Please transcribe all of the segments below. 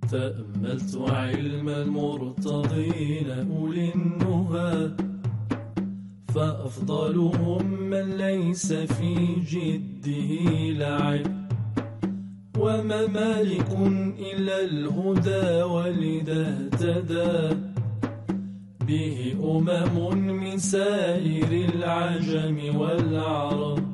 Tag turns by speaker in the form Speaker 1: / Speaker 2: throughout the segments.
Speaker 1: تأملت علم المرتضين أولي النهى، فأفضلهم من ليس في جده لعب، وما مالك إلا الهدى ولذا اهتدى به من سائر العجم والعرب.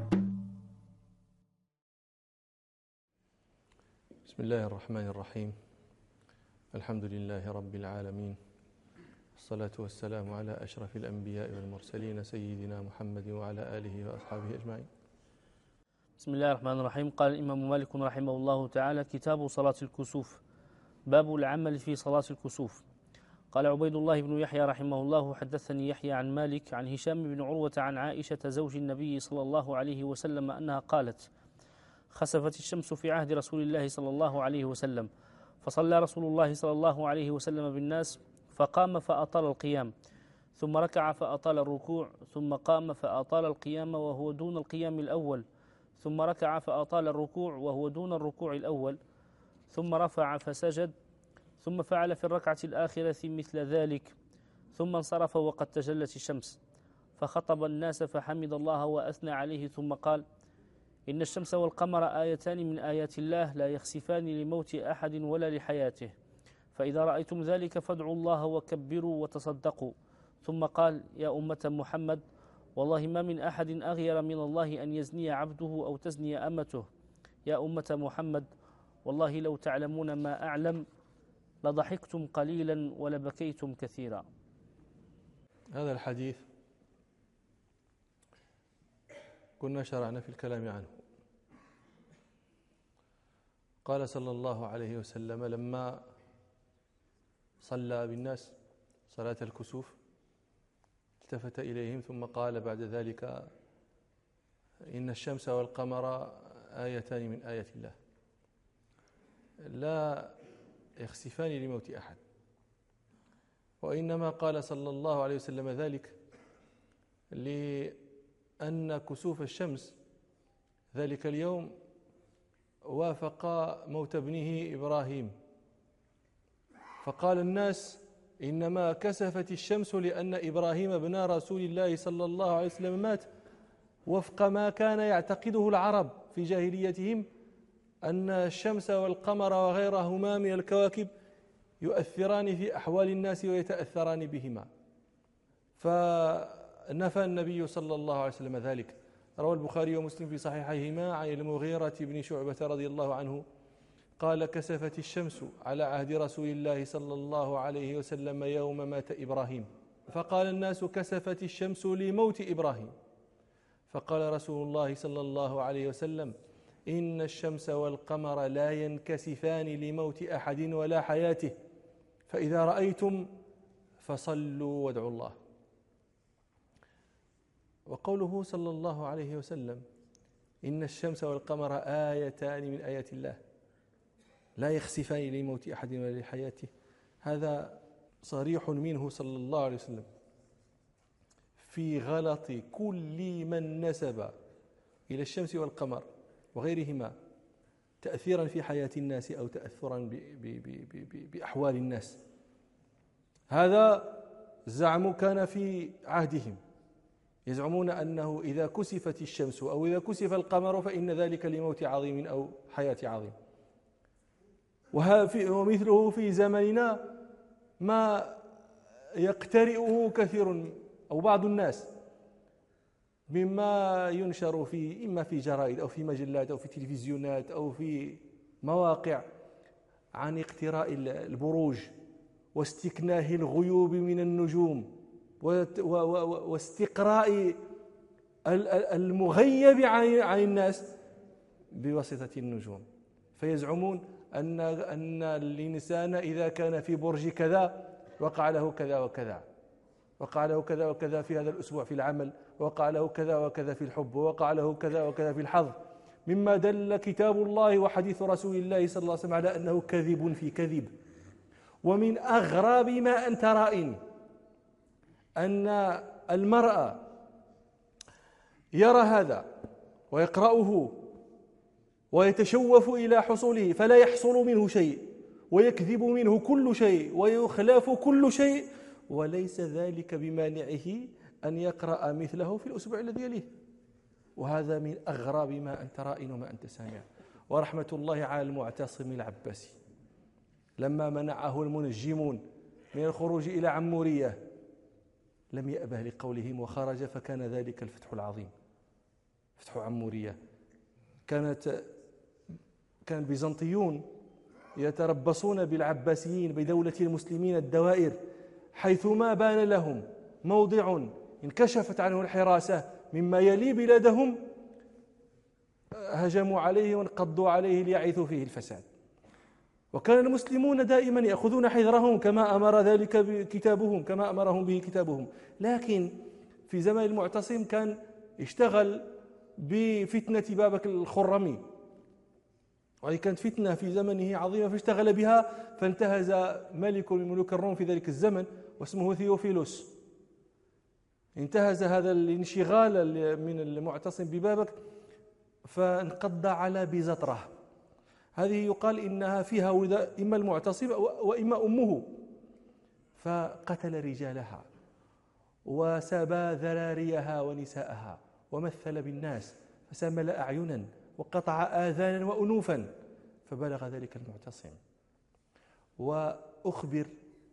Speaker 2: بسم الله الرحمن الرحيم. الحمد لله رب العالمين، الصلاة والسلام على أشرف الأنبياء والمرسلين سيدنا محمد وعلى آله وأصحابه أجمعين.
Speaker 3: بسم الله الرحمن الرحيم. قال الإمام مالك رحمه الله تعالى: كتاب صلاة الكسوف، باب العمل في صلاة الكسوف. قال عبيد الله بن يحيى رحمه الله: حدثني يحيى عن مالك عن هشام بن عروة عن عائشة زوج النبي صلى الله عليه وسلم أنها قالت: خسفت الشمس في عهد رسول الله صلى الله عليه وسلم، فصلى رسول الله صلى الله عليه وسلم بالناس، فقام فأطال القيام، ثم ركع فأطال الركوع، ثم قام فأطال القيام وهو دون القيام الأول، ثم ركع فأطال الركوع وهو دون الركوع الأول، ثم رفع فسجد، ثم فعل في الركعة الآخرة مثل ذلك، ثم انصرف وقد تجلت الشمس، فخطب الناس فحمد الله وأثنى عليه، ثم قال: إن الشمس والقمر آيتان من آيات الله لا يخسفان لموت أحد ولا لحياته، فإذا رأيتم ذلك فادعوا الله وكبروا وتصدقوا. ثم قال: يا أمة محمد، والله ما من أحد أغير من الله أن يزني عبده أو تزني أمته. يا أمة محمد، والله لو تعلمون ما أعلم لضحكتم قليلا ولبكيتم كثيرا.
Speaker 2: هذا الحديث كنا شرعنا في الكلام عنه. قال صلى الله عليه وسلم لما صلى بالناس صلاة الكسوف التفت إليهم ثم قال بعد ذلك: إن الشمس والقمر آيتان من آيات الله لا يخسفان لموت أحد. وإنما قال صلى الله عليه وسلم ذلك لأن كسوف الشمس ذلك اليوم وافق موت ابنه إبراهيم، فقال الناس: إنما كسفت الشمس لأن إبراهيم ابن رسول الله صلى الله عليه وسلم مات، وفق ما كان يعتقده العرب في جاهليتهم أن الشمس والقمر وغيرهما من الكواكب يؤثران في أحوال الناس ويتأثران بهما، فنفى النبي صلى الله عليه وسلم ذلك. روى البخاري ومسلم في صحيحيهما عن المغيرة بن شعبة رضي الله عنه قال: كسفت الشمس على عهد رسول الله صلى الله عليه وسلم يوم مات إبراهيم، فقال الناس: كسفت الشمس لموت إبراهيم، فقال رسول الله صلى الله عليه وسلم: إن الشمس والقمر لا ينكسفان لموت أحد ولا حياته، فإذا رأيتم فصلوا وادعوا الله. وقوله صلى الله عليه وسلم: إن الشمس والقمر آيتان من آيات الله لا يخسفان لموت أحد ولا لحياته، هذا صريح منه صلى الله عليه وسلم في غلط كل من نسب إلى الشمس والقمر وغيرهما تأثيرا في حياة الناس أو تأثرا بأحوال الناس. هذا الزعم كان في عهدهم، يزعمون أنه إذا كسفت الشمس أو إذا كسف القمر فإن ذلك لموت عظيم أو حياة عظيم. ومثله في زمننا ما يقترئه كثير أو بعض الناس مما ينشر في إما في جرائد أو في مجلات أو في تلفزيونات أو في مواقع عن اقتراء البروج واستكناه الغيوب من النجوم واستقراء المغيب عن الناس بواسطة النجوم، فيزعمون أن الإنسان إذا كان في برج كذا وقع له كذا وكذا، وقع له كذا وكذا في هذا الأسبوع في العمل، وقع له كذا وكذا في الحب، وقع له كذا وكذا في الحظ، مما دل كتاب الله وحديث رسول الله صلى الله عليه وسلم على أنه كذب في كذب. ومن أغرب ما أنت رائن أن المرأة يرى هذا ويقرأه ويتشوف إلى حصوله فلا يحصل منه شيء، ويكذب منه كل شيء ويخلف كل شيء، وليس ذلك بمانعه أن يقرأ مثله في الأسبوع الذي يليه. وهذا من أغرب ما أنت رائن وما أنت سامع. ورحمة الله على المعتصم العباسي لما منعه المنجمون من الخروج إلى عمورية لم يأبه لقولهم وخرج، فكان ذلك الفتح العظيم، فتح عمورية. كان البيزنطيون يتربصون بالعباسيين بدولة المسلمين الدوائر، حيثما بان لهم موضع انكشفت عنه الحراسة مما يلي بلادهم هجموا عليه وانقضوا عليه ليعيثوا فيه الفساد. وكان المسلمون دائما يأخذون حذرهم كما أمر ذلك كتابهم، كما أمرهم به كتابهم. لكن في زمن المعتصم كان اشتغل بفتنة بابك الخرمي، وهي كانت فتنة في زمنه عظيمة فاشتغل بها، فانتهز ملك من ملوك الروم في ذلك الزمن واسمه ثيوفيلوس، انتهز هذا الانشغال من المعتصم ببابك فانقض على بيزطرة. هذه يقال إنها فيها ولد إما المعتصم وإما أمه، فقتل رجالها وسبى ذراريها ونساءها ومثل بالناس فسمل أعينا وقطع آذانا وأنوفا، فبلغ ذلك المعتصم وأخبر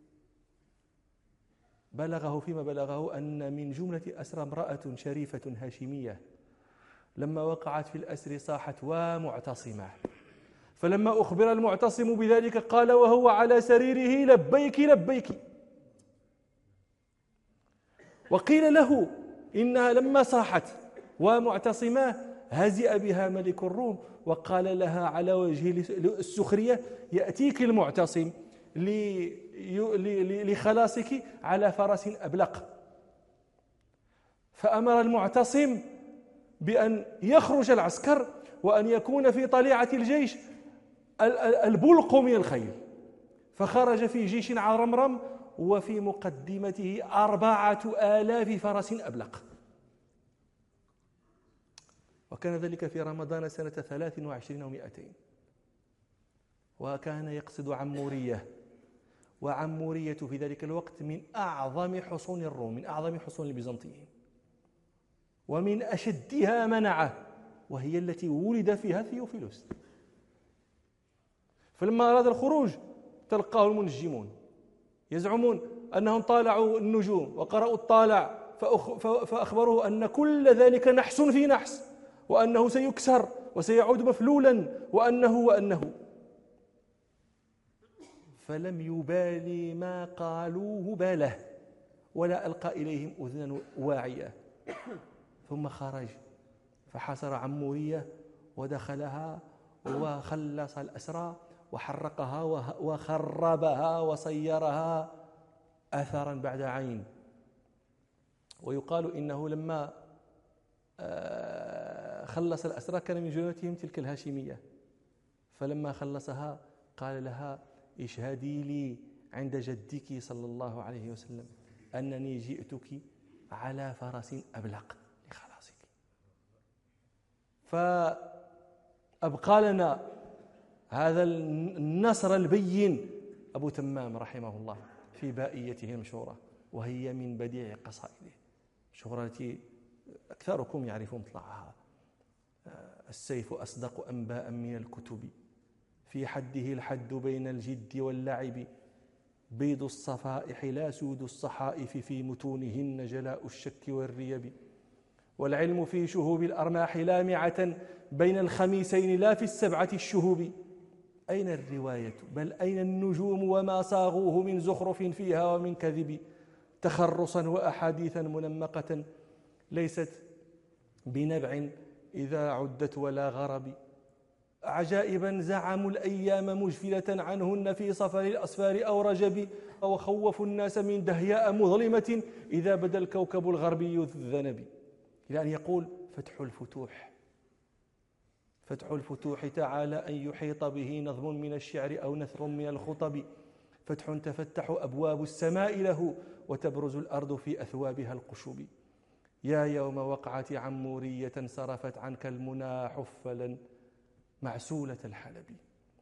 Speaker 2: بلغه فيما بلغه أن من جملة أسرى امرأة شريفة هاشمية لما وقعت في الأسر صاحت ومعتصمة، فلما أخبر المعتصم بذلك قال وهو على سريره لبيك لبيك. وقيل له إنها لما صاحت ومعتصمة هزئ بها ملك الروم وقال لها على وجه السخرية يأتيك المعتصم لخلاصك على فرس أبلق. فأمر المعتصم بأن يخرج العسكر وأن يكون في طليعة الجيش البلق من الخيل، فخرج في جيش عرمرم وفي مقدمته 4000 فرس أبلق. وكان ذلك في رمضان سنة 23 و200، وكان يقصد عمورية، وعمورية في ذلك الوقت من أعظم حصون الروم، من أعظم حصون البيزنطيين، ومن أشدها منعه، وهي التي ولد فيها ثيوفيلوس. فلما أراد الخروج تلقاه المنجمون يزعمون أنهم طالعوا النجوم وقرأوا الطالع فأخبروه أن كل ذلك نحس في نحس، وأنه سيكسر وسيعود مفلولا وأنه فلم يبالي ما قالوه باله ولا ألقى إليهم أذنا واعية، ثم خرج فحاصر عمورية ودخلها وخلص الأسرى وحرقها وخربها وصيرها أثرا بعد عين. ويقال إنه لما خلص الأسرى كان من جنودهم تلك الهاشمية، فلما خلصها قال لها اشهدي لي عند جدك صلى الله عليه وسلم أنني جئتك على فرس أبلق لخلاصك. فأبقى لنا هذا النصر البين أبو تمام رحمه الله في بائيته المشهورة، وهي من بديع قصائده المشهورة التي أكثركم يعرف مطلعها: السيف أصدق أنباء من الكتب، في حده الحد بين الجد واللعب، بيض الصفائح لا سود الصحائف، في متونهن جلاء الشك والريب، والعلم في شهوب الأرماح لامعة بين الخميسين لا في السبعة الشهوب. أين الرواية بل أين النجوم وما صاغوه من زخرف فيها ومن كذب، تخرصا وأحاديثا منمقة ليست بنبع إذا عدت ولا غرب، عجائبا زعموا الأيام مجفلة عنهن في صفر الأسفار أو رجب، وخوفوا الناس من دهياء مظلمة إذا بدا الكوكب الغربي الذنب. إلى أن يقول فتح الفتوح، فتح الفتوح تعالى أن يحيط به نظم من الشعر أو نثر من الخطب، فتح تفتح أبواب السماء له وتبرز الأرض في أثوابها القشب. يا يوم وقعة عمورية صرفت عنك المنى حفلا معسولة الحلب،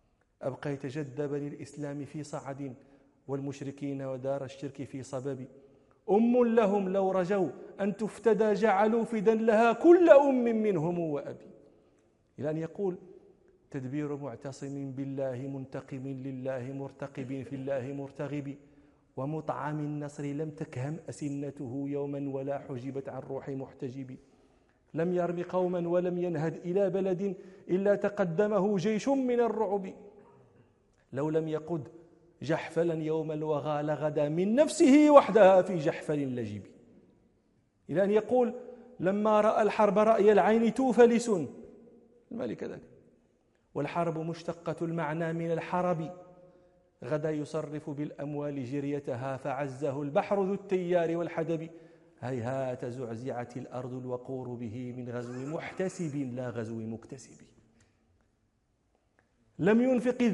Speaker 2: أبقيت جد بني الإسلام في صعد والمشركين ودار الشرك في صبب لهم لو رجوا أن تفتدى جعلوا فدا لها كل منهم وأبي. إلى أن يقول تدبير معتصم بالله منتقم لله مرتقب في الله مرتغب ومطعم النصر لم تكهم أسنته يوما ولا حجبت عن روح محتجب لم يرم قوما ولم ينهد إلى بلد إلا تقدمه جيش من الرعب لو لم يقد جحفلا يوم الوغى لغدا من نفسه وحدها في جحفل لجب. إلى أن يقول لما رأى الحرب رأي العين توفلس الملك ذاك والحرب مشتقة المعنى من الحرب غدا يصرف بالأموال جريتها فعزه البحر ذو التيار والحدب هيهات زعزعت الأرض الوقور به من غزو محتسب لا غزو مكتسب لم ينفق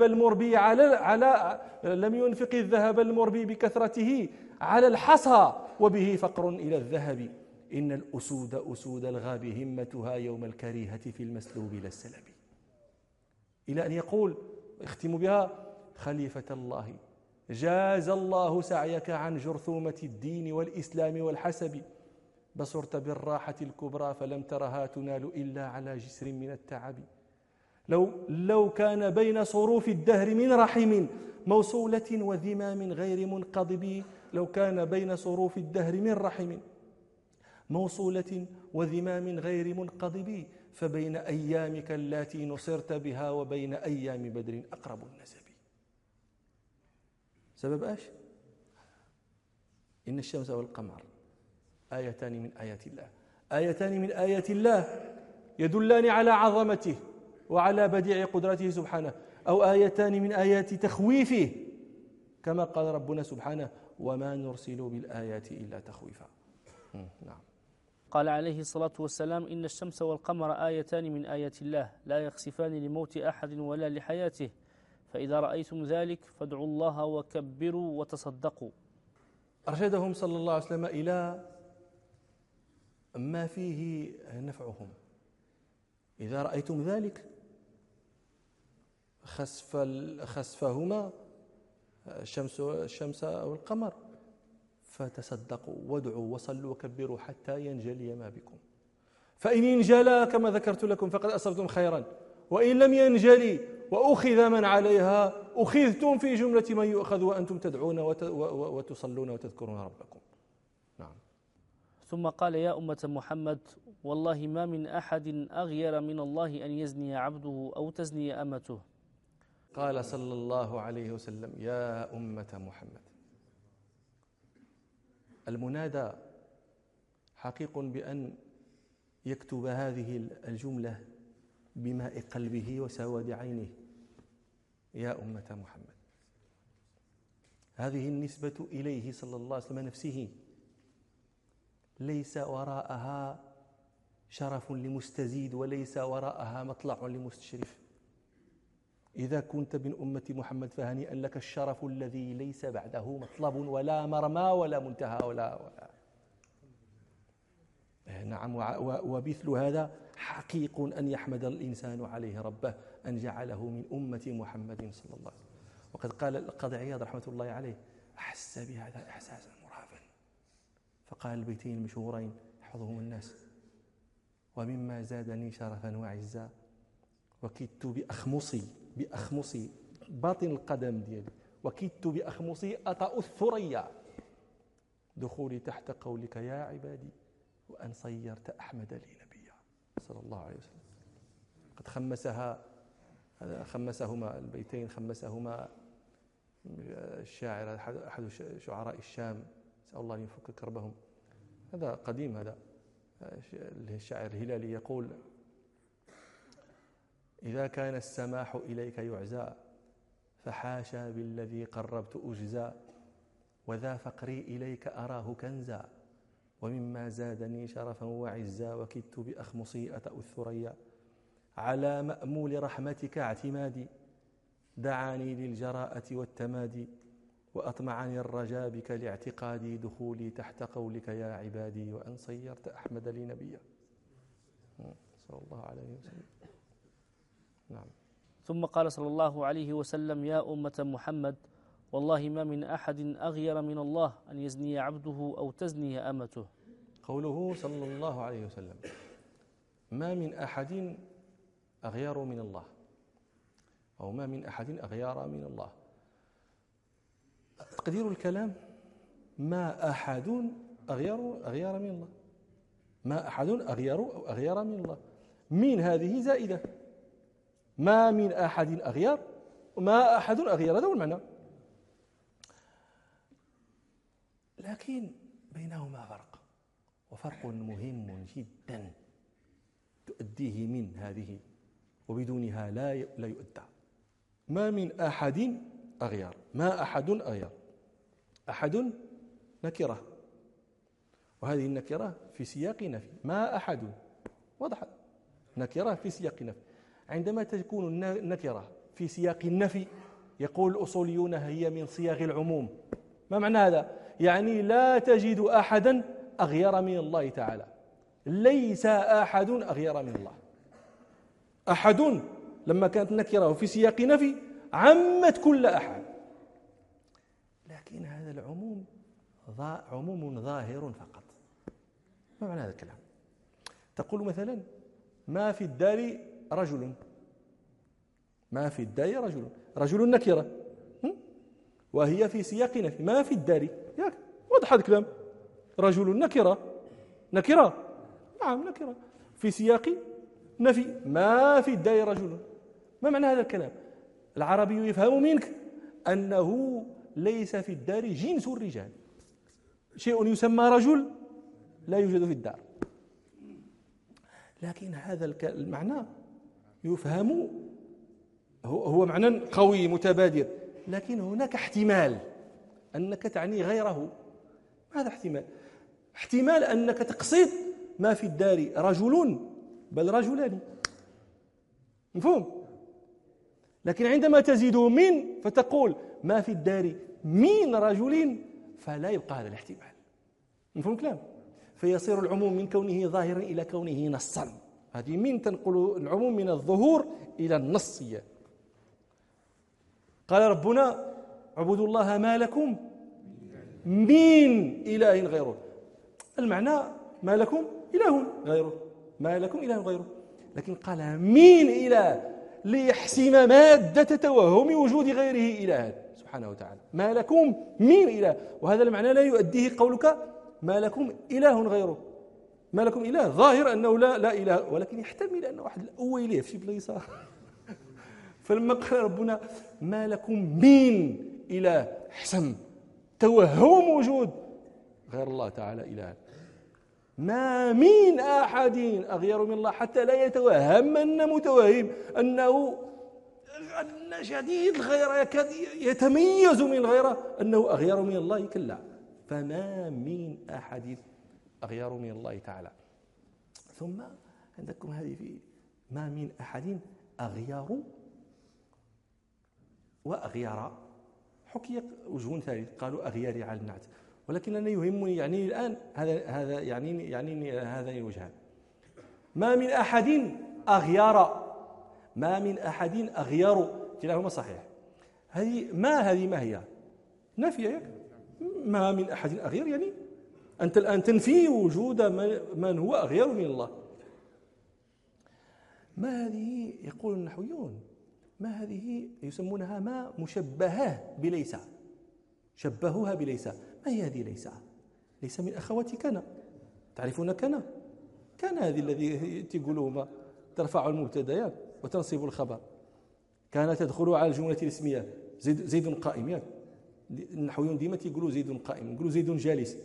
Speaker 2: الذهب المربي بكثرته على الحصى وبه فقر إلى الذهب إن الأسود أسود الغاب همتها يوم الكريهة في المسلوب لا السلب. إلى أن يقول اختم بها خليفة الله جاز الله سعيك عن جرثومة الدين والإسلام والحسب بصرت بالراحة الكبرى فلم ترها تنال إلا على جسر من التعب لو كان بين صروف الدهر من رحم موصولة وذمام غير منقضب لو كان بين صروف الدهر من رحم موصولة وذمام غير منقضب فبين أيامك التي نصرت بها وبين أيام بدر أقرب النسب. سبب ايش؟ إن الشمس والقمر آيتان من آيات الله، آيتان من آيات الله يدلان على عظمته وعلى بديع قدرته سبحانه، أو آيتان من آيات تخويفه كما قال ربنا سبحانه وما نرسل بالآيات إلا تخويفا. نعم.
Speaker 3: قال عليه الصلاة والسلام إن الشمس والقمر آيتان من آيات الله لا يخسفان لموت أحد ولا لحياته فإذا رأيتم ذلك فادعوا الله وكبروا وتصدقوا.
Speaker 2: أرشدهم صلى الله عليه وسلم إلى ما فيه نفعهم. إذا رأيتم ذلك خسفهما الشمس أو القمر فتصدقوا وادعوا وصلوا وكبروا حتى ينجلي ما بكم، فإن انجلى كما ذكرت لكم فقد أصبتم خيرا، وإن لم ينجلي وأخذ من عليها أخذتم في جملة من يؤخذ وأنتم تدعون وتصلون وتذكرون ربكم. نعم.
Speaker 3: ثم قال يا أمة محمد والله ما من أحد أغير من الله أن يزني عبده أو تزني أمته.
Speaker 2: قال صلى الله عليه وسلم يا أمة محمد. المنادى حقيق بأن يكتب هذه الجملة بماء قلبه وسواد عينه يا أمة محمد. هذه النسبة إليه صلى الله عليه وسلم نفسه ليس وراءها شرف لمستزيد وليس وراءها مطلع لمستشرف. إذا كنت من أمة محمد فهنيئا لك الشرف الذي ليس بعده مطلب ولا مرمى ولا منتهى ولا نعم. ومثل هذا حقيق أن يحمد الإنسان عليه ربه أن جعله من أمة محمد صلى الله عليه وسلم. وقد قال القاضي عياض رحمة الله عليه أحس بهذا إحساسا مرهفا فقال البيتين المشهورين يحفظهم الناس ومما زادني شرفا وعزا وكدت بأخمصي باطن القدم ديالي وكدت بأخمصي أطأ الثريا دخولي تحت قولك يا عبادي وأن صيرت أحمد لي نبيا صلى الله عليه وسلم. قد خمسهما البيتين خمسهما الشاعر أحد شعراء الشام نسأل الله أن يفك كربهم. هذا قديم، هذا الشاعر الهلالي يقول إذا كان السماح إليك يعزى فحاشا بالذي قربت أجزى وذا فقري إليك أراه كنزا ومما زادني شرفا وعزا وكدت بأخمصي أطأ الثريا على مأمول رحمتك اعتمادي دعاني للجراءة والتمادي وأطمعني الرجاء بك لاعتقادي دخولي تحت قولك يا عبادي وأن صيرت أحمد لي نبيا صلى الله عليه وسلم. نعم.
Speaker 3: ثم قال صلى الله عليه وسلم: يا أمة محمد، والله ما من أحد أغير من الله أن يزني عبده أو تزني أمته.
Speaker 2: قوله صلى الله عليه وسلم: ما من أحد أغير من الله، أو ما من أحد أغير من الله. تقدير الكلام: ما أحد أغير من الله، ما أحد أغير من الله. من هذه زائدة، ما من أحد أغير، ما أحد أغير، هذا هو المعنى. لكن بينهما فرق، وفرق مهم جدا تؤديه من هذه، وبدونها لا يؤدى. ما من أحد أغير، ما أحد أغير. أحد نكرة، وهذه النكرة في سياق نفي. ما أحد واضح، نكرة في سياق نفي. عندما تكون النكرة في سياق النفي يقول الأصوليون هي من صياغ العموم. ما معنى هذا؟ يعني لا تجد أحدا أغير من الله تعالى، ليس أحد أغير من الله. أحد لما كانت النكرة في سياق نفي عمت كل أحد، لكن هذا العموم عموم ظاهر فقط. ما معنى هذا الكلام؟ تقول مثلا: ما في الدار رجل، ما في الدار رجل، رجل نكرة وهي في سياق نفي. ما في الدار، ياك واضح هذا الكلام. رجل نكرة نعم نكرة في سياق نفي. ما في الدار رجل. ما معنى هذا الكلام؟ العربي يفهم منك أنه ليس في الدار جنس الرجال، شيء يسمى رجل لا يوجد في الدار. لكن هذا المعنى يفهم، هو معنى قوي متبادر، لكن هناك احتمال أنك تعني غيره. ماذا احتمال؟ احتمال أنك تقصد ما في الدار رجل بل رجلان، مفهوم؟ لكن عندما تزيد من فتقول ما في الدار من رجل فلا يبقى هذا الاحتمال، مفهوم الكلام؟ فيصير العموم من كونه ظاهرا إلى كونه نصا. هذه من تنقل العموم من الظهور إلى النصية. قال ربنا: اعبدوا الله ما لكم من إله غيره. المعنى ما لكم إله غيره، ما لكم إله غيره. لكن قال من إله ليحسم مادة توهم وجود غيره إلها سبحانه وتعالى. ما لكم من إله، وهذا المعنى لا يؤديه قولك ما لكم إله غيره. ما لكم إله ظاهر أنه لا إله، ولكن يحتمل أن واحد الأول إليه في شي بلايصة. فلما قال ربنا ما لكم من إله حسم توهم وجود غير الله تعالى إله. ما من أحد أغير من الله، حتى لا يتوهم أن متوهم أنه شديد الغيرة يكاد يتميز من الغيرة أنه أغير من الله، كلا. فما من أحد أغير من الله تعالى. ثم عندكم هذه في ما من أحد أغير وأغير، حكي وجه ثالث قالوا أغيار على النعت، ولكن أنا يهمني يعني الآن هذا يعني هذان الوجهان. ما من أحد أغير، ما من أحد أغير، كلاهما صحيح. هذه ما هي نافية. ما من أحد أغير يعني أنت الآن تنفي وجود من هو أغير من الله. ما هذه يقول النحويون، ما هذه يسمونها ما مشبهة بليس، شبهوها بليس. ما هي هذه ليس؟ ليس من أخوات كان، تعرفون كان هذه الذي تقولوا ما ترفع المبتدأ وتنصب الخبر. كان تدخل على الجملة الاسمية زيد قائم. النحويون ديما تيقولوا زيد قائم، يقولوا زيد جالس.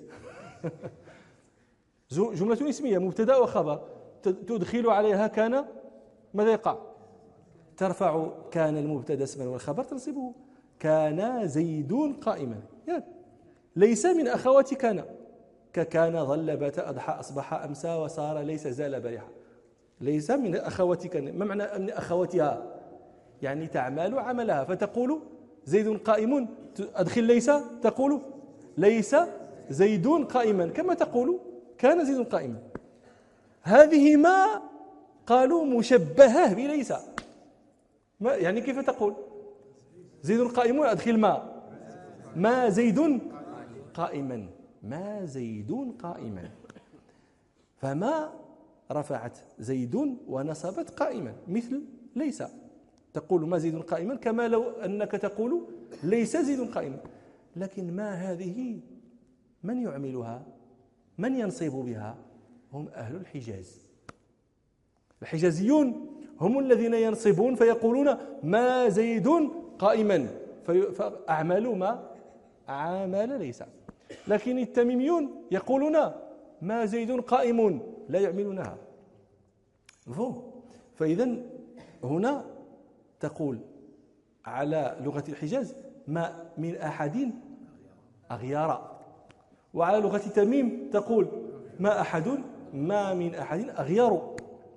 Speaker 2: جملة اسمية مبتدأ وخبر تدخل عليها كان، ماذا يقع؟ ترفع كان المبتدأ اسما والخبر تنصبه. كان زيد قائما. ليس من أخوات كان، ككان ظل بات أضحى أصبح أمسى وصار ليس زال بريحا. ليس من أخوات كان. ما معنى من أخواتها؟ يعني تعمل عملها، فتقول زيد قائم، أدخل ليس تقول ليس زيد قائما، كما تقول كان زيد قائما. هذه ما قالوا مشبهة بليس، ما يعني كيف تقول زيد قائم؟ أدخل ما زيد قائما، ما زيد قائما. فما رفعت زيد ونصبت قائما، مثل ليس، تقول ما زيد قائما كما لو أنك تقول ليس زيد قائما. لكن ما هذه من يعملها، من ينصب بها؟ هم أهل الحجاز. الحجازيون هم الذين ينصبون فيقولون ما زيد قائما، فأعملوا ما عامل ليس. لكن التميميون يقولون ما زيد قائم، لا يعملونها. مفهوم؟ فإذا هنا تقول على لغة الحجاز ما من أحد أغيار، وعلى لغة تميم تقول ما من أحد أغيار.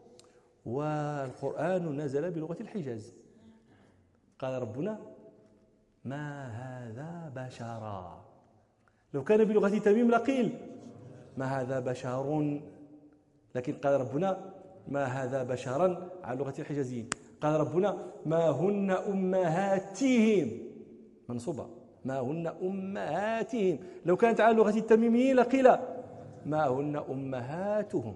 Speaker 2: والقرآن نزل بلغة الحجاز. قال ربنا ما هذا بشرا. لو كان بلغة تميم لقيل ما هذا بشر، لكن قال ربنا ما هذا بشرا على لغة الحجازيين. قال ربنا ما هن أمهاتهم، منصوبة، ما هن أمهاتهم. لو كانت على لغة التميميين لقيل ما هن أمهاتهم.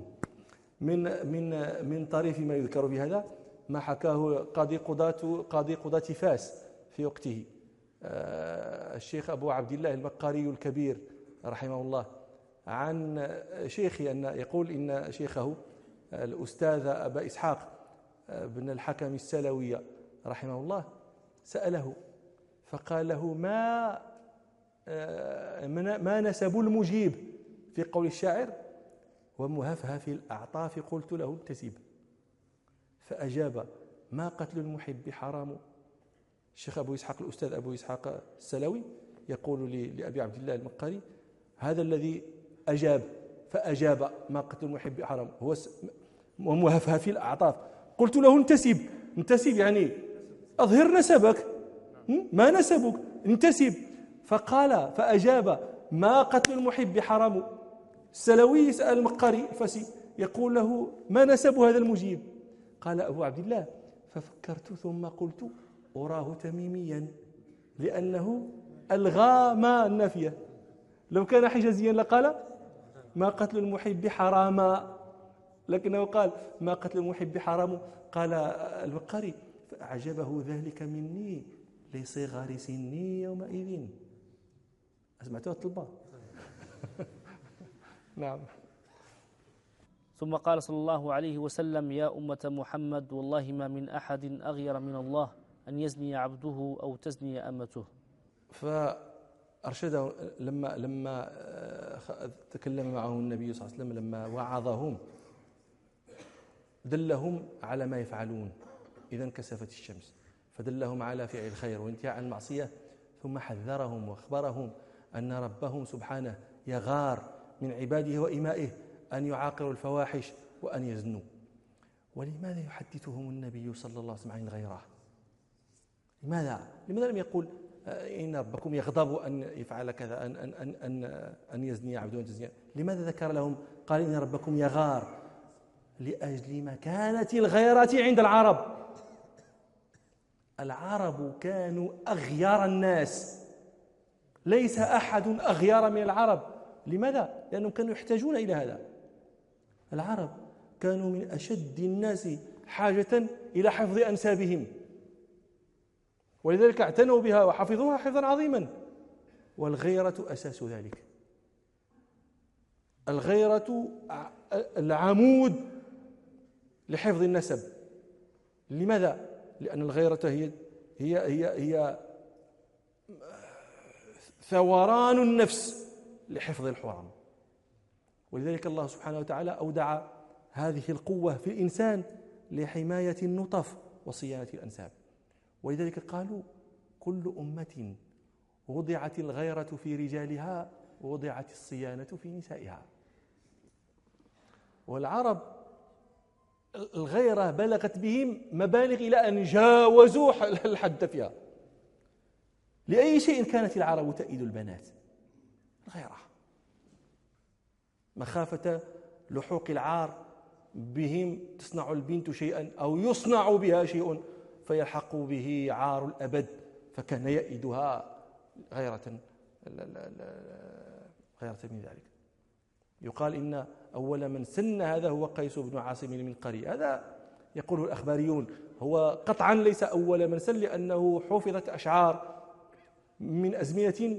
Speaker 2: من طريف ما يذكر بهذا ما حكاه قاضي قضاة فاس في وقته، الشيخ أبو عبد الله المقاري الكبير رحمه الله، عن شيخه أن يقول إن شيخه الأستاذ أبا إسحاق بن الحكم السلوي رحمه الله سأله فقال له ما نسب المجيب في قول الشاعر ومهفهف الأعطاف قلت له انتسب، فأجاب ما قتل المحب حرام. الشيخ أبو إسحاق الأستاذ أبو إسحاق السلوي يقول لأبي عبد الله المقاري هذا الذي أجاب، فأجاب ما قتل المحب حرام هو ومهفهف الأعطاف قلت له انتسب يعني أظهر نسبك، ما نسبك، انتسب. فقال فأجاب ما قتل المحب حرام. السلوي يسأل المقاري الفاسي يقول له ما نسب هذا المجيب؟ قال أبو عبد الله ففكرت ثم قلت أراه تميميا لأنه ألغى ما النافية. لو كان حجازيا لقال ما قتل المحب حراما، لكنه قال ما قتل المحب حرام. قال المقاري فأعجبه ذلك مني لصغر سني يومئذ. أسمعتها الطلبة؟ نعم.
Speaker 3: ثم قال صلى الله عليه وسلم يا أمة محمد والله ما من أحد أغير من الله أن يزني عبده أو تزني أمته.
Speaker 2: فأرشده لما تكلم معه النبي صلى الله عليه وسلم، لما وعظهم دلهم على ما يفعلون إذا انكسفت الشمس، فدلهم على فعل الخير وانتهاء عن المعصية، ثم حذرهم وأخبرهم أن ربهم سبحانه يغار من عباده وإمائه أن يعاقروا الفواحش وأن يزنوا. ولماذا يحدثهم النبي صلى الله عليه وسلم عن الغيرة؟ لماذا لم يقول إن ربكم يغضب أن يفعل كذا، أن يزني عبده وأن تزني؟ لماذا ذكر لهم قال إن ربكم يغار؟ لأجل مكانة الغيرة عند العرب. العرب كانوا أغير الناس، ليس أحد أغير من العرب. لماذا؟ لأنهم كانوا يحتاجون إلى هذا. العرب كانوا من أشد الناس حاجة إلى حفظ أنسابهم، ولذلك اعتنوا بها وحفظوها حفظا عظيما. والغيرة أساس ذلك. الغيرة العمود لحفظ النسب. لماذا؟ لأن الغيرة هي ثوران النفس لحفظ الحرم. ولذلك الله سبحانه وتعالى أودع هذه القوة في الإنسان لحماية النطف وصيانة الأنساب. ولذلك قالوا كل أمة وضعت الغيرة في رجالها ووضعت الصيانة في نسائها. والعرب الغيرة بلغت بهم مبالغ إلى أن جاوزوا الحد فيها. لأي شيء كانت العرب تأيد البنات؟ الغيرة، مخافة لحوق العار بهم تصنع البنت شيئا أو يصنع بها شيء فيلحق به عار الأبد، فكان يئدها غيرة من ذلك. يقال إن أول من سن هذا هو قيس بن عاصم المنقري، هذا يقوله الأخباريون، هو قطعا ليس أول من سن، لأنه حفظت أشعار من أزمنة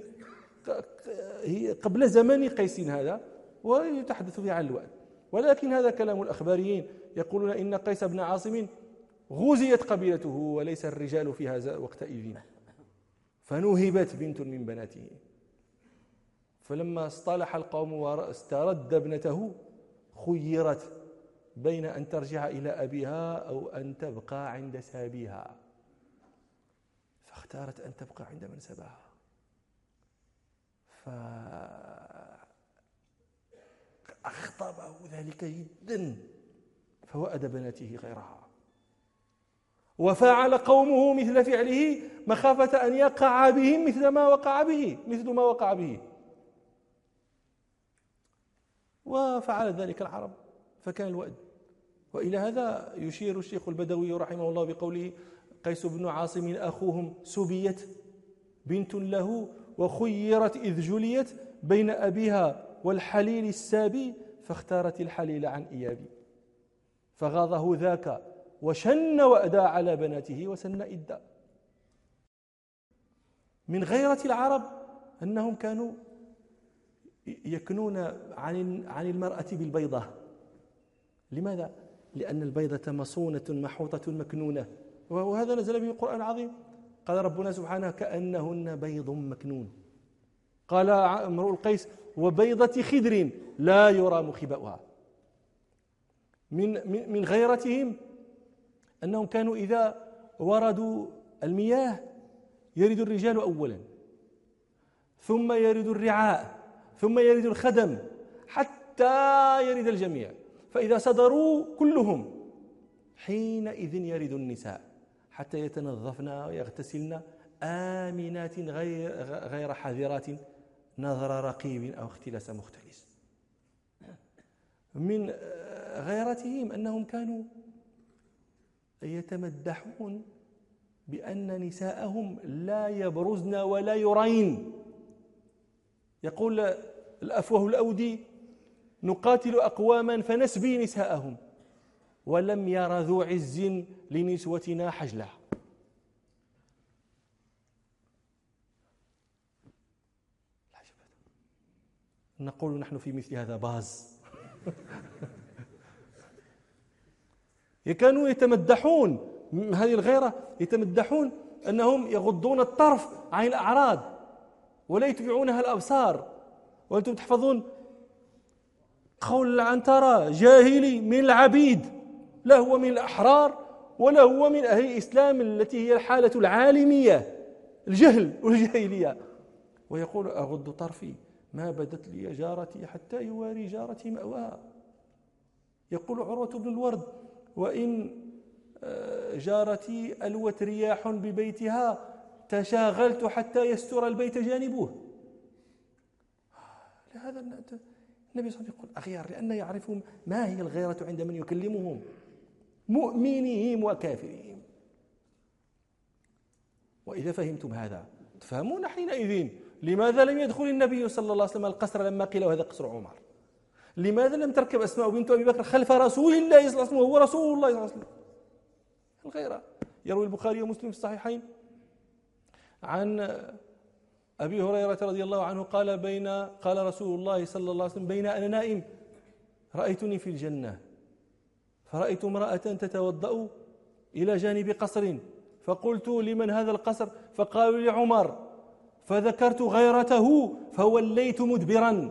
Speaker 2: قبل زمن قيس هذا ويتحدث فيها عن الوأد، ولكن هذا كلام الأخباريين، يقولون إن قيس بن عاصم غزيت قبيلته وليس الرجال فيها وقتئذ، فنوهبت بنت من بناته، فلما اصطلح القوم واسترد ابنته خيرت بين أن ترجع إلى أبيها أو أن تبقى عند سابيها، فاختارت أن تبقى عند منسبها، فأخطبه ذلك جدا، فوأد بناته غيرها، وفعل قومه مثل فعله مخافة أن يقع بهم مثل ما وقع به، وفعل ذلك العرب فكان الوأد. وإلى هذا يشير الشيخ البدوي رحمه الله بقوله: قيس بن عاصم أخوهم سبيت بنت له وخيرت إذ جليت بين أبيها والحليل السابي فاختارت الحليل عن إيابي، فغاضه ذاك وشن وأدى على بناته وسن إدى. من غيرة العرب أنهم كانوا يكنون عن المرأة بالبيضة. لماذا؟ لأن البيضة مصونة محوطة مكنونة، وهذا نزل به القرآن العظيم. قال ربنا سبحانه: كأنهن بيض مكنون. قال امرؤ القيس: وبيضة خدر لا يرام خباؤها. من غيرتهم أنهم كانوا إذا وردوا المياه يرد الرجال أولا، ثم يرد الرعاء، ثم يرد الخدم، حتى يرد الجميع، فإذا صدروا كلهم حينئذ يرد النساء حتى يتنظفن ويغتسلن آمنات غير حذرات نظر رقيب أو اختلاس مختلس. من غيرتهم أنهم كانوا يتمدحون بأن نساءهم لا يبرزن ولا يرين. يقول الأفوه الأودي: نقاتل أقواما فنسبي نساءهم ولم ير ذو عز لنسوتنا حجلا. نقول نحن في مثل هذا باز. كانوا يتمدحون هذه الغيرة، يتمدحون أنهم يغضون الطرف عن الأعراض ولا يتبعونها الأبصار. وأنتم تحفظون قول العنترة: جاهلي من العبيد، لا هو من الأحرار ولا هو من أهل الإسلام التي هي الحالة العالمية، الجهل والجاهلية. ويقول: أغض طرفي ما بدت لي جارتي حتى يواري جارتي مأواها. يقول عروة بن الورد: وإن جارتي ألوت رياح ببيتها تشاغلت حتى يستر البيت جانبه. لهذا النبي صلى الله عليه وسلم يقول أغيار، لأن يعرفون ما هي الغيرة عند من يكلمهم، مؤمنهم وكافرهم. وإذا فهمتم هذا تفهمون حينئذ لماذا لم يدخل النبي صلى الله عليه وسلم القصر لما قيل هذا قصر عمر. لماذا لم تركب أسماء بنت أبي بكر خلف رسول الله صلى الله عليه وسلم وهو رسول الله صلى الله عليه وسلم؟ الغيرة. يروي البخاري ومسلم في الصحيحين عن أبي هريرة رضي الله عنه قال رسول الله صلى الله عليه وسلم: بين أنا نائم رأيتني في الجنة فرأيت امرأة تتوضأ إلى جانب قصر، فقلت: لمن هذا القصر؟ فقالوا: لعمر. فذكرت غيرته فوليت مدبرا.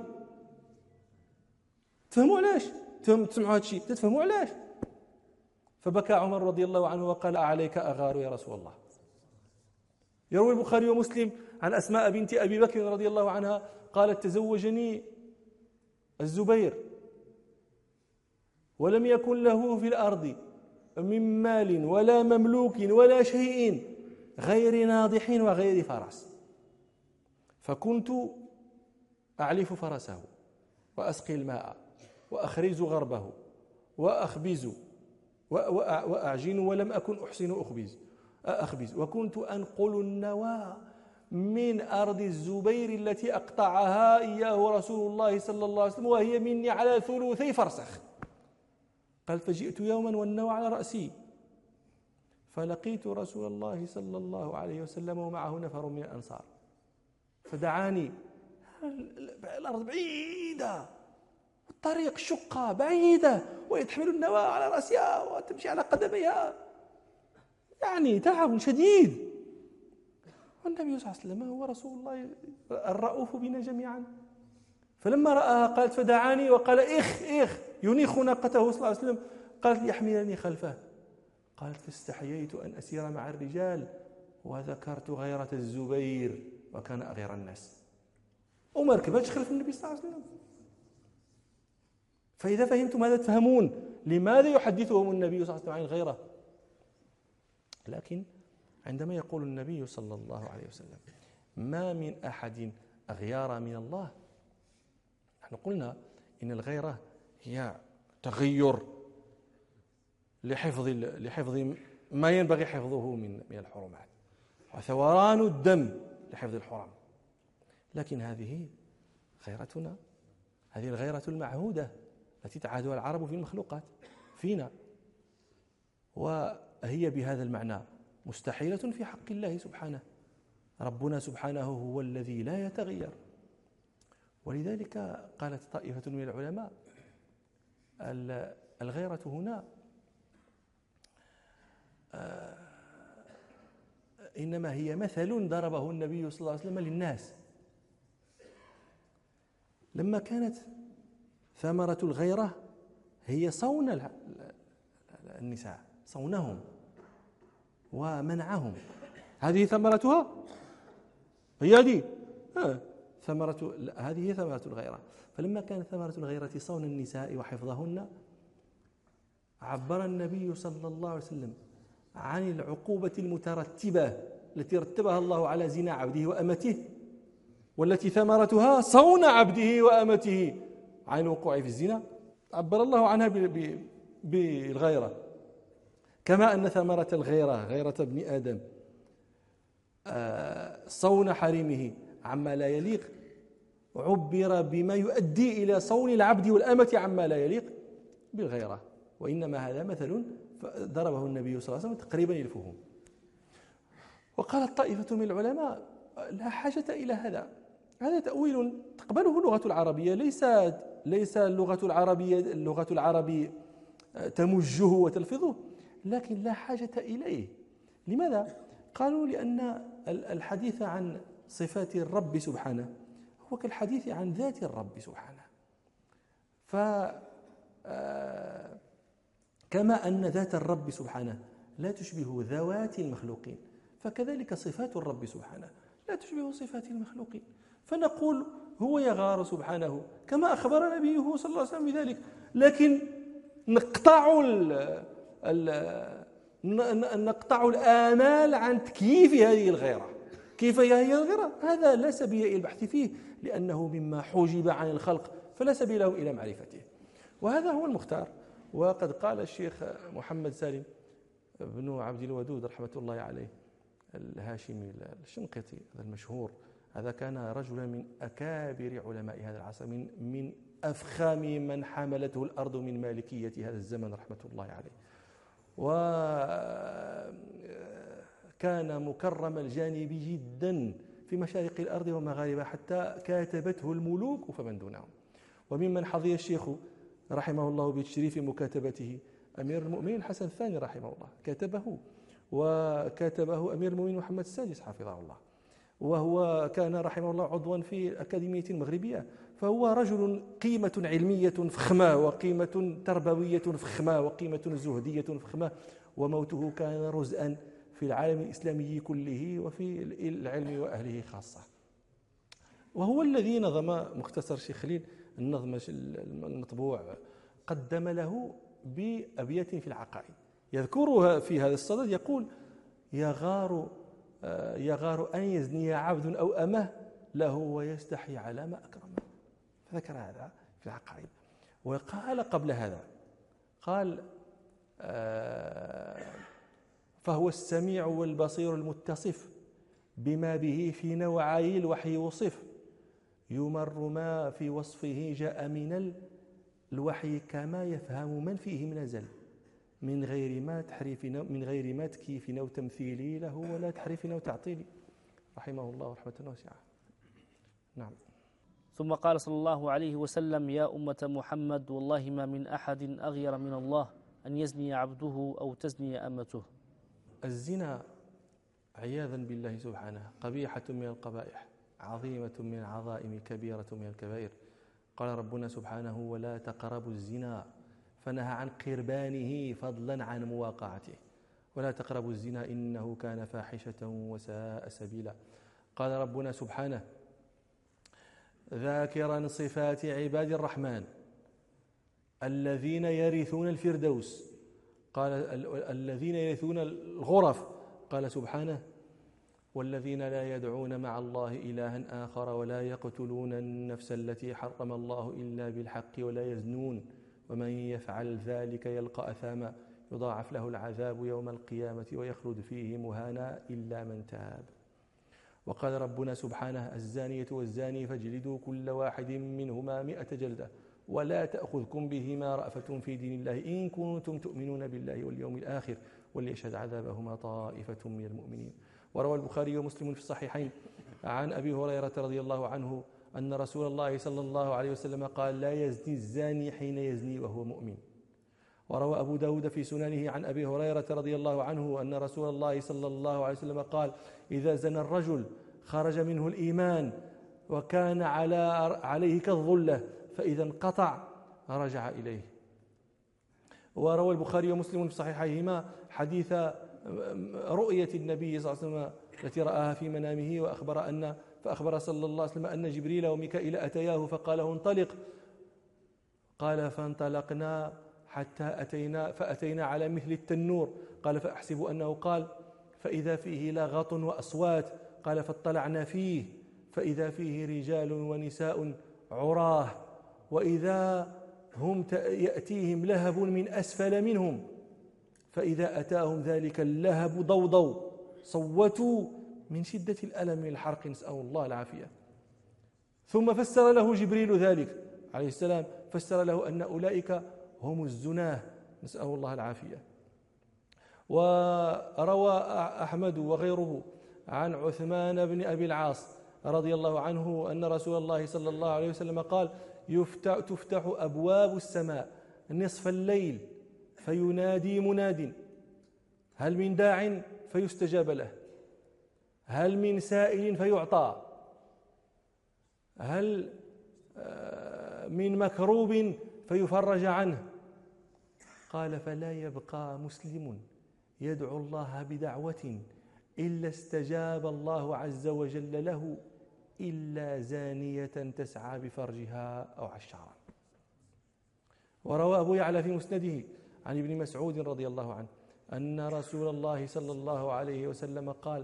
Speaker 2: تفهموا علاش؟ تسمعوا هذا الشيء تفهموا علاش؟ فبكى عمر رضي الله عنه وقال: أعليك أغار يا رسول الله. يروي البخاري ومسلم عن أسماء بنت أبي بكر رضي الله عنها قالت: تزوجني الزبير ولم يكن له في الأرض من مال ولا مملوك ولا شيء غير ناضح وغير فرس، فكنت أعلف فرسه وأسقي الماء وأخرز غربه وأخبز وأعجن ولم أكن أحسن أخبز، أخبز، وكنت أنقل النوى من أرض الزبير التي أقطعها إياه رسول الله صلى الله عليه وسلم وهي مني على 3 فرسخ. قال فجئت يوما والنوى على رأسي فلقيت رسول الله صلى الله عليه وسلم ومعه نفر من الأنصار فدعاني. الأرض بعيدة والطريق شقة بعيدة ويتحمل النوى على رأسها وتمشي على قدميها، يعني تعب شديد. والنبي صلى الله عليه وسلم هو رسول الله الرؤوف بنا جميعا. فلما رآها قالت فدعاني وقال إخ ينيخ ناقته صلى الله عليه وسلم، قالت ليحملني خلفه. قالت فاستحييت أن أسير مع الرجال وذكرت غيرة الزبير وكان أغير الناس، وما ركبتش خلف النبي صلى الله عليه وسلم. فإذا فهمتم هذا تفهمون لماذا يحدثهم النبي صلى الله عليه وسلم عن الغيرة. لكن عندما يقول النبي صلى الله عليه وسلم ما من أحد أغيار من الله، نحن قلنا إن الغيرة هي تغير لحفظ ما ينبغي حفظه من الحرمات، وثوران الدم لحفظ الحرم. لكن هذه غيرتنا، هذه الغيرة المعهودة التي تعهدها العرب في المخلوقات فينا، وهي بهذا المعنى مستحيلة في حق الله سبحانه. ربنا سبحانه هو الذي لا يتغير. ولذلك قالت طائفة من العلماء الغيرة هنا إنما هي مثل ضربه النبي صلى الله عليه وسلم للناس لما كانت ثمرة الغيرة هي صون النساء، صونهم ومنعهم. هذه ثمرتها، هي هذه هذه ثمرة الغيرة. فلما كانت ثمرة الغيرة صون النساء وحفظهن، عبر النبي صلى الله عليه وسلم عن العقوبة المترتبة التي رتبها الله على زنا عبده وأمته، والتي ثمرتها صون عبده وأمته عن الوقوع في الزنا، عبر الله عنها بالغيرة. كما أن ثمرة الغيرة، غيرة ابن آدم، صون حريمه عما لا يليق، عبر بما يؤدي إلى صون العبد والأمة عما لا يليق بالغيرة. وإنما هذا مثل ضربه النبي صلى الله عليه وسلم تقريبا للفهوم. وقالت طائفة من العلماء لا حاجة إلى هذا، هذا تأويل تقبله اللغة العربية، ليس اللغة العربية تمجه وتلفظه، لكن لا حاجة إليه. لماذا؟ قالوا لأن الحديث عن صفات الرب سبحانه هو كالحديث عن ذات الرب سبحانه. كما أن ذات الرب سبحانه لا تشبه ذوات المخلوقين، فكذلك صفات الرب سبحانه لا تشبه صفات المخلوقين. فنقول هو يغار سبحانه كما أخبر نبيه صلى الله عليه وسلم بذلك، لكن نقطع الآمال عن تكييف هذه الغيرة. كيف هي الغيرة؟ هذا لا سبيل إلى البحث فيه، لأنه مما حجب عن الخلق فلا سبيل له إلى معرفته، وهذا هو المختار. وقد قال الشيخ محمد سالم بن عبد الودود رحمة الله عليه الهاشمي الشنقيطي المشهور، هذا كان رجلا من أكابر علماء هذا العصر، من أفخم من حملته الأرض من مالكية هذا الزمن رحمة الله عليه، وكان مكرم الجانب جدا في مشارق الأرض ومغاربها، حتى كاتبته الملوك فمن دونهم. وممن حظي الشيخ رحمه الله بتشريف مكاتبته أمير المؤمنين الحسن الثاني رحمه الله، كاتبه، وكاتبه أمير المؤمنين محمد السادس حفظه الله، وهو كان رحمه الله عضوا في الأكاديمية المغربية. فهو رجل قيمة علمية فخمة، وقيمة تربوية فخمة، وقيمة زهدية فخمة، وموته كان رزءا في العالم الإسلامي كله وفي العلم وأهله خاصة. وهو الذي نظم مختصر شيخ خليل، النظم المطبوع، قدم له بأبيات في العقائد يذكرها في هذا الصدد، يقول يغار أن يزني عبد أو أمه له ويستحي على ما أكرمه. فذكر هذا في العقائد. وقال قبل هذا، قال فهو السميع والبصير المتصف بما به في نوعي الوحي وصف، يمر ما في وصفه جاء من الوحي كما يفهم من فيه نزل، من غير ما تكييف أو تمثيل له ولا تحريف أو تعطيل، رحمه الله رحمة واسعة. نعم.
Speaker 3: ثم قال صلى الله عليه وسلم: يا أمة محمد، والله ما من أحد أغير من الله أن يزني عبده أو تزني أمته.
Speaker 2: الزنا عياذا بالله سبحانه قبيحة من القبائح، عظيمة من العظائم، كبيرة من الكبائر. قال ربنا سبحانه: ولا تقربوا الزنا، فنهى عن قربانه فضلا عن مواقعته. ولا تقربوا الزنا إنه كان فاحشة وساء سبيلا. قال ربنا سبحانه ذاكرا صفات عباد الرحمن الذين يرثون الفردوس، قال الذين يرثون الغرف، قال سبحانه: والذين لا يدعون مع الله إلها آخر ولا يقتلون النفس التي حرم الله إلا بالحق ولا يزنون ومن يفعل ذلك يلقى أثاما يضاعف له العذاب يوم القيامة ويخلد فيه مهانا إلا من تاب. وقال ربنا سبحانه: الزانية والزاني فاجلدوا كل واحد منهما 100 جلدة ولا تأخذكم بهما رأفة في دين الله إن كنتم تؤمنون بالله واليوم الآخر وليشهد عذابهما طائفة من المؤمنين. وروى البخاري ومسلم في الصحيحين عن أبي هريرة رضي الله عنه أن رسول الله صلى الله عليه وسلم قال: لا يزني الزاني حين يزني وهو مؤمن. وروى أبو داود في سننه عن أبي هريرة رضي الله عنه أن رسول الله صلى الله عليه وسلم قال: إذا زنى الرجل خرج منه الإيمان وكان عليه كالظلة، فإذا انقطع رجع إليه. وروى البخاري ومسلم في صحيحيهما حديث رؤية النبي صلى الله عليه وسلم التي رآها في منامه، فأخبر صلى الله عليه وسلم أن جبريل وميكائيل أتياه فقاله: انطلق. قال: فانطلقنا حتى فأتينا على مثل التنور. قال: فأحسب أنه قال: فإذا فيه لغط وأصوات. قال: فاطلعنا فيه فإذا فيه رجال ونساء عراه، وإذا هم يأتيهم لهب من أسفل منهم، فإذا أتاهم ذلك اللهب ضوضوا صوتوا من شدة الألم من الحرق، نسأل الله العافية. ثم فسر له جبريل ذلك عليه السلام، فسر له أن أولئك هم الزناه، نسأل الله العافية. وروى أحمد وغيره عن عثمان بن أبي العاص رضي الله عنه أن رسول الله صلى الله عليه وسلم قال: تفتح أبواب السماء نصف الليل فينادي مناد: هل من داع فيستجاب له، هل من سائل فيعطى، هل من مكروب فيفرج عنه. قال: فلا يبقى مسلم يدعو الله بدعوة إلا استجاب الله عز وجل له إلا زانية تسعى بفرجها أو عشارا. وروى أبو يعلى في مسنده عن ابن مسعود رضي الله عنه أن رسول الله صلى الله عليه وسلم قال: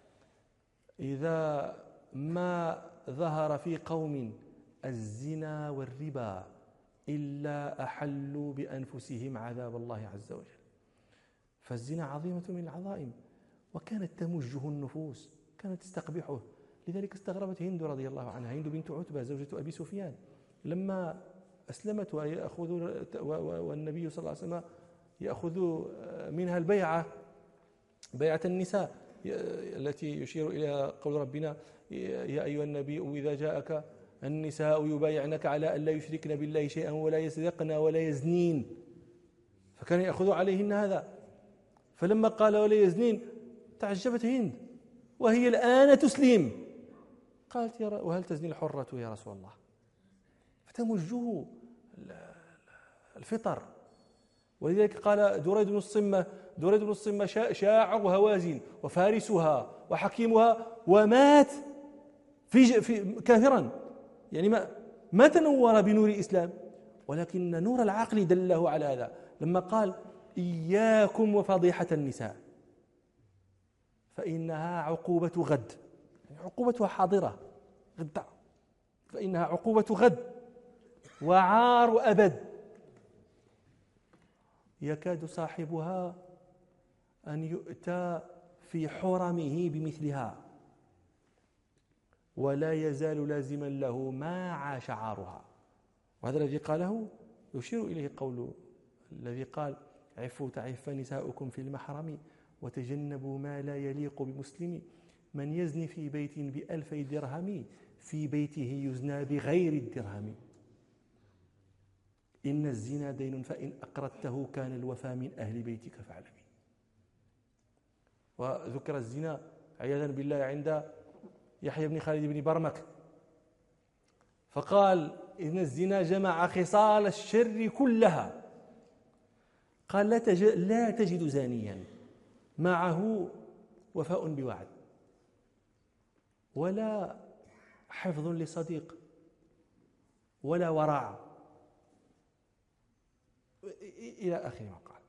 Speaker 2: إذا ما ظهر في قوم الزنا والربا إلا أحلوا بأنفسهم عذاب الله عز وجل. فالزنا عظيمة من العظائم، وكانت تمجه النفوس، كانت تستقبحه. لذلك استغربت هند رضي الله عنها، هند بنت عتبة زوجة أبي سفيان، لما أسلمت والنبي صلى الله عليه وسلم يأخذ منها البيعة، بيعة النساء التي يشير إلى قول ربنا: يا أيها النبي إذا جاءك النساء يبايعنك على أن لا يشركن بالله شيئا ولا يسرقن ولا يزنين، فكان يأخذ عليهن هذا. فلما قال ولا يزنين تعجبت هند وهي الآن تسلم، قالت: وهل تزني الحرة يا رسول الله؟ فتمجه الفطر. ولذلك قال دريد بن الصمة شاع هوازن وفارسها وحكيمها ومات في كافرا، يعني ما تنور بنور الإسلام، ولكن نور العقل دله على هذا لما قال: إياكم وفضيحة النساء فإنها عقوبة غد، يعني عقوبتها حاضرة غدا، فإنها عقوبة غد وعار أبد، يكاد صاحبها أن يؤتى في حرمه بمثلها ولا يزال لازما له ما عاش عارها. وهذا الذي قاله يشير إليه قول الذي قال عفوا تعف نساؤكم في المحرم وتجنبوا ما لا يليق بمسلم، من يزني في بيت ب1000 درهم في بيته يزنى بغير الدرهم، إن الزنا دين فإن أقرضته كان الوفى من أهل بيتك فاعلمي. وذكر الزنا عياذا بالله عند يحيى بن خالد بن برمك فقال إن الزنا جمع خصال الشر كلها، قال لا تجد زانيا معه وفاء بوعد ولا حفظ لصديق ولا ورع إلى آخر ما قال.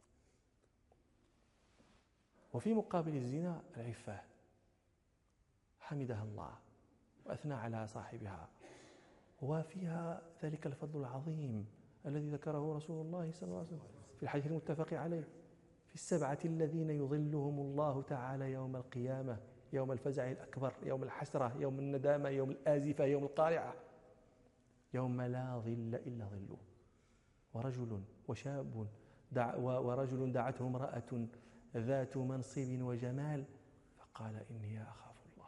Speaker 2: وفي مقابل الزنا العفة حمدها الله وأثنى على صاحبها، وفيها ذلك الفضل العظيم الذي ذكره رسول الله صلى الله عليه وسلم في الحديث المتفق عليه في 7 الذين يظلهم الله تعالى يوم القيامة، يوم الفزع الأكبر، يوم الحسرة، يوم الندامة، يوم الآزفة، يوم القارعة، يوم لا ظل إلا ظله. ورجل وشاب ورجل دعته امرأة ذات منصب وجمال فقال إني أخاف الله.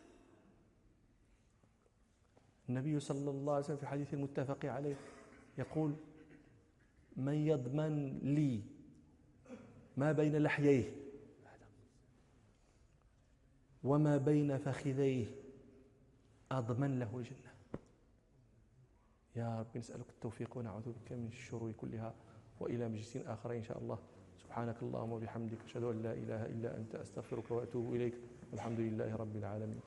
Speaker 2: النبي صلى الله عليه وسلم في الحديث المتفق عليه يقول من يضمن لي ما بين لحييه وما بين فخذيه أضمن له الجنة. يا رب نسألك التوفيق ونعوذ بك من الشرور كلها، وإلى مجلس آخر إن شاء الله. سبحانك اللهم وبحمدك أشهد أن لا إله إلا أنت أستغفرك وأتوب إليك، والحمد لله رب العالمين.